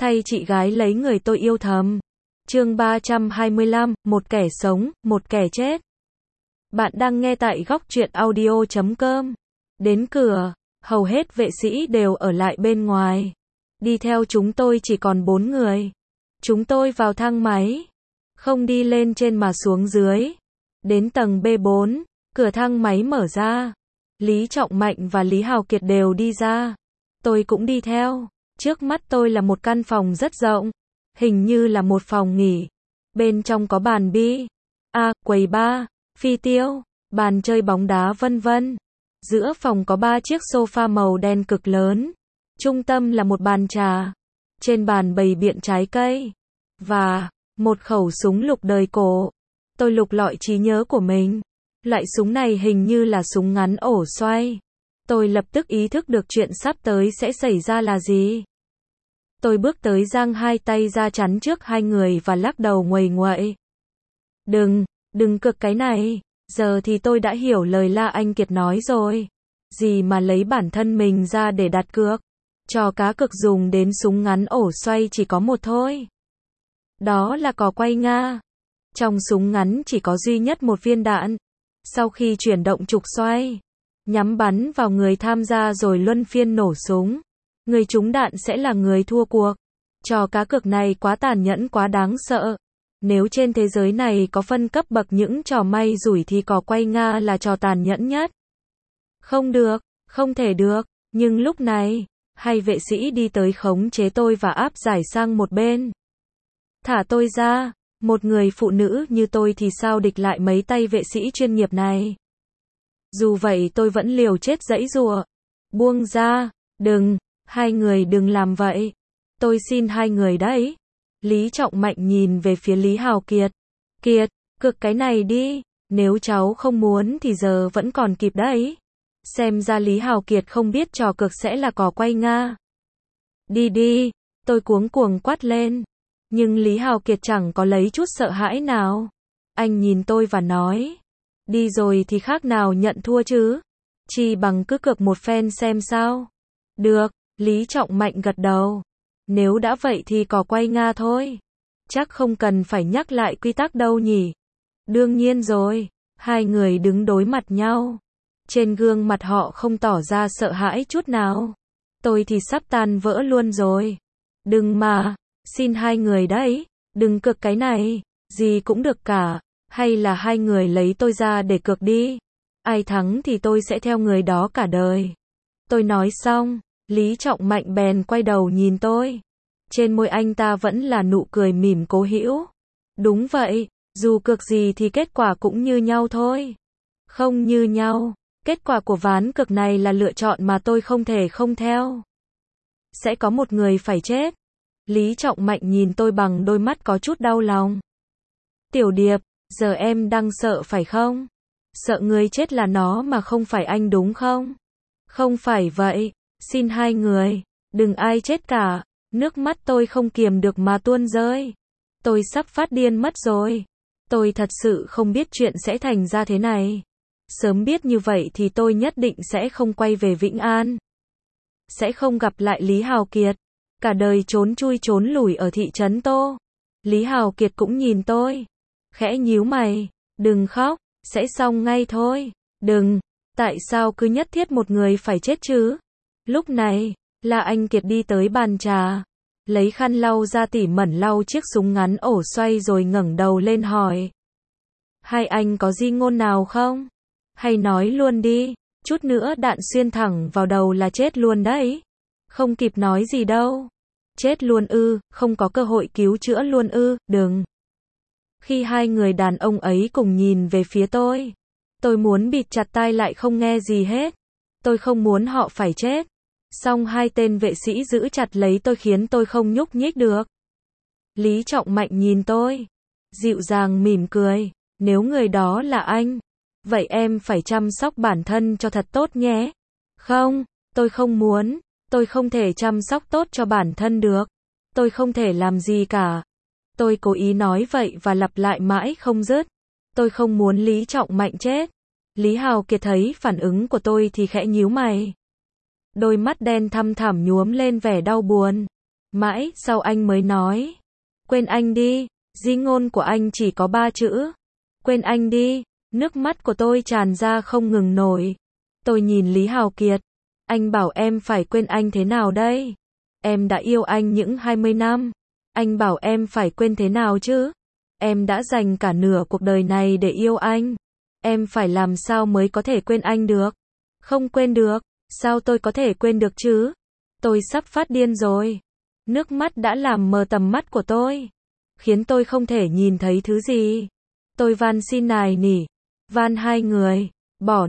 thay chị gái lấy người tôi yêu thầm. Chương 325, một kẻ sống, một kẻ chết. Bạn đang nghe tại góc truyện audio.com. Đến cửa, hầu hết vệ sĩ đều ở lại bên ngoài. Đi theo chúng tôi chỉ còn 4 người. Chúng tôi vào thang máy, không đi lên trên mà xuống dưới. Đến tầng B4, cửa thang máy mở ra. Lý Trọng Mạnh và Lý Hào Kiệt đều đi ra. Tôi cũng đi theo. Trước mắt tôi là một căn phòng rất rộng, hình như là một phòng nghỉ. Bên trong có bàn bi, quầy bar, phi tiêu, bàn chơi bóng đá vân vân. Giữa phòng có 3 chiếc sofa màu đen cực lớn. Trung tâm là một bàn trà. Trên bàn bày biện trái cây và một khẩu súng lục đời cổ. Tôi lục lọi trí nhớ của mình. Loại súng này hình như là súng ngắn ổ xoay. Tôi lập tức ý thức được chuyện sắp tới sẽ xảy ra là gì. Tôi bước tới giang hai tay ra chắn trước hai người và lắc đầu nguầy nguậy. Đừng cược cái này. Giờ thì tôi đã hiểu lời La Anh Kiệt nói rồi. Gì mà lấy bản thân mình ra để đặt cược. Trò cá cược dùng đến súng ngắn ổ xoay chỉ có một thôi. Đó là cò quay Nga. Trong súng ngắn chỉ có duy nhất một viên đạn. Sau khi chuyển động trục xoay, nhắm bắn vào người tham gia rồi luân phiên nổ súng. Người trúng đạn sẽ là người thua cuộc. Trò cá cược này quá tàn nhẫn, quá đáng sợ. Nếu trên thế giới này có phân cấp bậc những trò may rủi thì cò quay Nga là trò tàn nhẫn nhất. Không được, không thể được. Nhưng lúc này, hai vệ sĩ đi tới khống chế tôi và áp giải sang một bên. Thả tôi ra. Một người phụ nữ như tôi thì sao địch lại mấy tay vệ sĩ chuyên nghiệp này. Dù vậy tôi vẫn liều chết giãy giụa. Buông ra. Đừng. Hai người đừng làm vậy. Tôi xin hai người đấy. Lý Trọng Mạnh nhìn về phía Lý Hào Kiệt. Kiệt, cược cái này đi. Nếu cháu không muốn thì giờ vẫn còn kịp đấy. Xem ra Lý Hào Kiệt không biết trò cược sẽ là cò quay Nga. Đi đi. Tôi cuống cuồng quát lên. Nhưng Lý Hào Kiệt chẳng có lấy chút sợ hãi nào. Anh nhìn tôi và nói. Đi rồi thì khác nào nhận thua chứ. Chỉ bằng cứ cược một phen xem sao. Được, Lý Trọng Mạnh gật đầu. Nếu đã vậy thì cò quay Nga thôi. Chắc không cần phải nhắc lại quy tắc đâu nhỉ. Đương nhiên rồi. Hai người đứng đối mặt nhau. Trên gương mặt họ không tỏ ra sợ hãi chút nào. Tôi thì sắp tan vỡ luôn rồi. Đừng mà. Xin hai người đấy, đừng cược cái này, gì cũng được cả, hay là hai người lấy tôi ra để cược đi. Ai thắng thì tôi sẽ theo người đó cả đời. Tôi nói xong, Lý Trọng Mạnh bèn quay đầu nhìn tôi. Trên môi anh ta vẫn là nụ cười mỉm cố hữu. Đúng vậy, dù cược gì thì kết quả cũng như nhau thôi. Không như nhau, kết quả của ván cược này là lựa chọn mà tôi không thể không theo. Sẽ có một người phải chết. Lý Trọng Mạnh nhìn tôi bằng đôi mắt có chút đau lòng. Tiểu Điệp, giờ em đang sợ phải không? Sợ người chết là nó mà không phải anh đúng không? Không phải vậy, xin hai người, đừng ai chết cả. Nước mắt tôi không kiềm được mà tuôn rơi. Tôi sắp phát điên mất rồi. Tôi thật sự không biết chuyện sẽ thành ra thế này. Sớm biết như vậy thì tôi nhất định sẽ không quay về Vĩnh An. Sẽ không gặp lại Lý Hào Kiệt. Cả đời trốn chui trốn lủi ở thị trấn Tô. Lý Hào Kiệt cũng nhìn tôi. Khẽ nhíu mày. Đừng khóc, sẽ xong ngay thôi. Đừng, tại sao cứ nhất thiết một người phải chết chứ? Lúc này, La Anh Kiệt đi tới bàn trà. Lấy khăn lau ra tỉ mẩn lau chiếc súng ngắn ổ xoay rồi ngẩng đầu lên hỏi. Hai anh có di ngôn nào không? Hay nói luôn đi, chút nữa đạn xuyên thẳng vào đầu là chết luôn đấy. Không kịp nói gì đâu. Chết luôn ư, không có cơ hội cứu chữa luôn ư, đừng. Khi hai người đàn ông ấy cùng nhìn về phía tôi muốn bịt chặt tai lại không nghe gì hết. Tôi không muốn họ phải chết. Song hai tên vệ sĩ giữ chặt lấy tôi khiến tôi không nhúc nhích được. Lý Trọng Mạnh nhìn tôi, dịu dàng mỉm cười. Nếu người đó là anh, vậy em phải chăm sóc bản thân cho thật tốt nhé. Không, tôi không muốn. Tôi không thể chăm sóc tốt cho bản thân được. Tôi không thể làm gì cả. Tôi cố ý nói vậy và lặp lại mãi không dứt. Tôi không muốn Lý Trọng Mạnh chết. Lý Hào Kiệt thấy phản ứng của tôi thì khẽ nhíu mày. Đôi mắt đen thăm thẳm nhuốm lên vẻ đau buồn. Mãi sau anh mới nói. Quên anh đi, di ngôn của anh chỉ có 3 chữ. Quên anh đi, nước mắt của tôi tràn ra không ngừng nổi. Tôi nhìn Lý Hào Kiệt. Anh bảo em phải quên anh thế nào đây? Em đã yêu anh những 20 năm. Anh bảo em phải quên thế nào chứ? Em đã dành cả nửa cuộc đời này để yêu anh. Em phải làm sao mới có thể quên anh được? Không quên được, sao tôi có thể quên được chứ? Tôi sắp phát điên rồi. Nước mắt đã làm mờ tầm mắt của tôi, khiến tôi không thể nhìn thấy thứ gì. Tôi van xin nài nỉ, van hai người, bỏ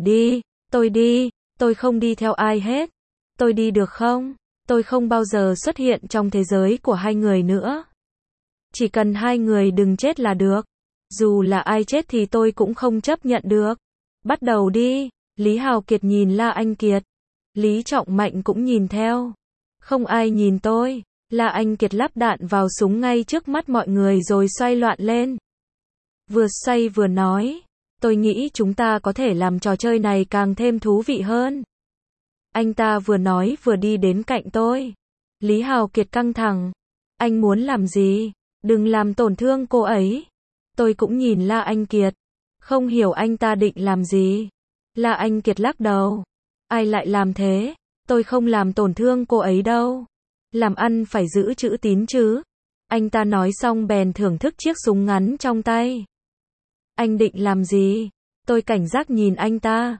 đi, tôi không đi theo ai hết. Tôi đi được không? Tôi không bao giờ xuất hiện trong thế giới của hai người nữa. Chỉ cần hai người đừng chết là được. Dù là ai chết thì tôi cũng không chấp nhận được. Bắt đầu đi. Lý Hào Kiệt nhìn La Anh Kiệt. Lý Trọng Mạnh cũng nhìn theo. Không ai nhìn tôi. La Anh Kiệt lắp đạn vào súng ngay trước mắt mọi người rồi xoay loạn lên. Vừa xoay vừa nói. Tôi nghĩ chúng ta có thể làm trò chơi này càng thêm thú vị hơn. Anh ta vừa nói vừa đi đến cạnh tôi. Lý Hào Kiệt căng thẳng. Anh muốn làm gì? Đừng làm tổn thương cô ấy. Tôi cũng nhìn La Anh Kiệt. Không hiểu anh ta định làm gì. La Anh Kiệt lắc đầu. Ai lại làm thế? Tôi không làm tổn thương cô ấy đâu. Làm ăn phải giữ chữ tín chứ. Anh ta nói xong bèn thưởng thức chiếc súng ngắn trong tay. Anh định làm gì? Tôi cảnh giác nhìn anh ta.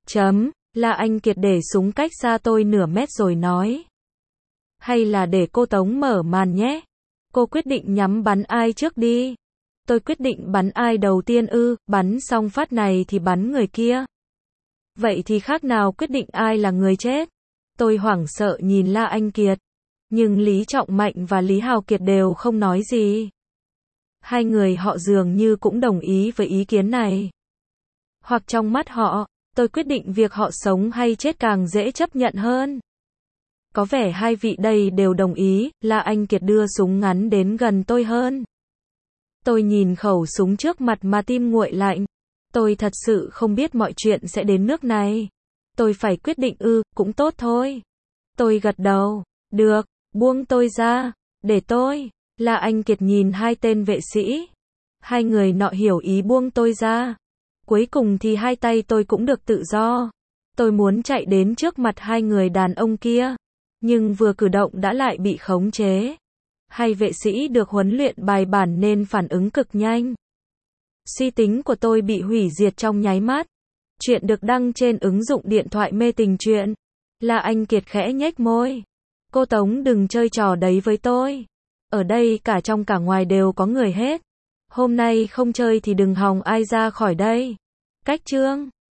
La Anh Kiệt để súng cách xa tôi nửa mét rồi nói. Hay là để cô Tống mở màn nhé. Cô quyết định nhắm bắn ai trước đi. Tôi quyết định bắn ai đầu tiên ư? Bắn xong phát này thì bắn người kia. Vậy thì khác nào quyết định ai là người chết? Tôi hoảng sợ nhìn La Anh Kiệt. Nhưng Lý Trọng Mạnh và Lý Hào Kiệt đều không nói gì. Hai người họ dường như cũng đồng ý với ý kiến này. Hoặc trong mắt họ, tôi quyết định việc họ sống hay chết càng dễ chấp nhận hơn. Có vẻ hai vị đây đều đồng ý. La Anh Kiệt đưa súng ngắn đến gần tôi hơn. Tôi nhìn khẩu súng trước mặt mà tim nguội lạnh. Tôi thật sự không biết mọi chuyện sẽ đến nước này. Tôi phải quyết định ư? Cũng tốt thôi. Tôi gật đầu. Được, buông tôi ra. Để tôi. La Anh Kiệt nhìn hai tên vệ sĩ. Hai người nọ hiểu ý buông tôi ra. Cuối cùng thì hai tay tôi cũng được tự do. Tôi muốn chạy đến trước mặt hai người đàn ông kia. Nhưng vừa cử động đã lại bị khống chế. Hai vệ sĩ được huấn luyện bài bản nên phản ứng cực nhanh. Suy tính của tôi bị hủy diệt trong nháy mắt. Chuyện được đăng trên ứng dụng điện thoại mê tình truyện. La Anh Kiệt khẽ nhếch môi. Cô Tống đừng chơi trò đấy với tôi. Ở đây cả trong cả ngoài đều có người hết. Hôm nay không chơi thì đừng hòng ai ra khỏi đây. Cách chương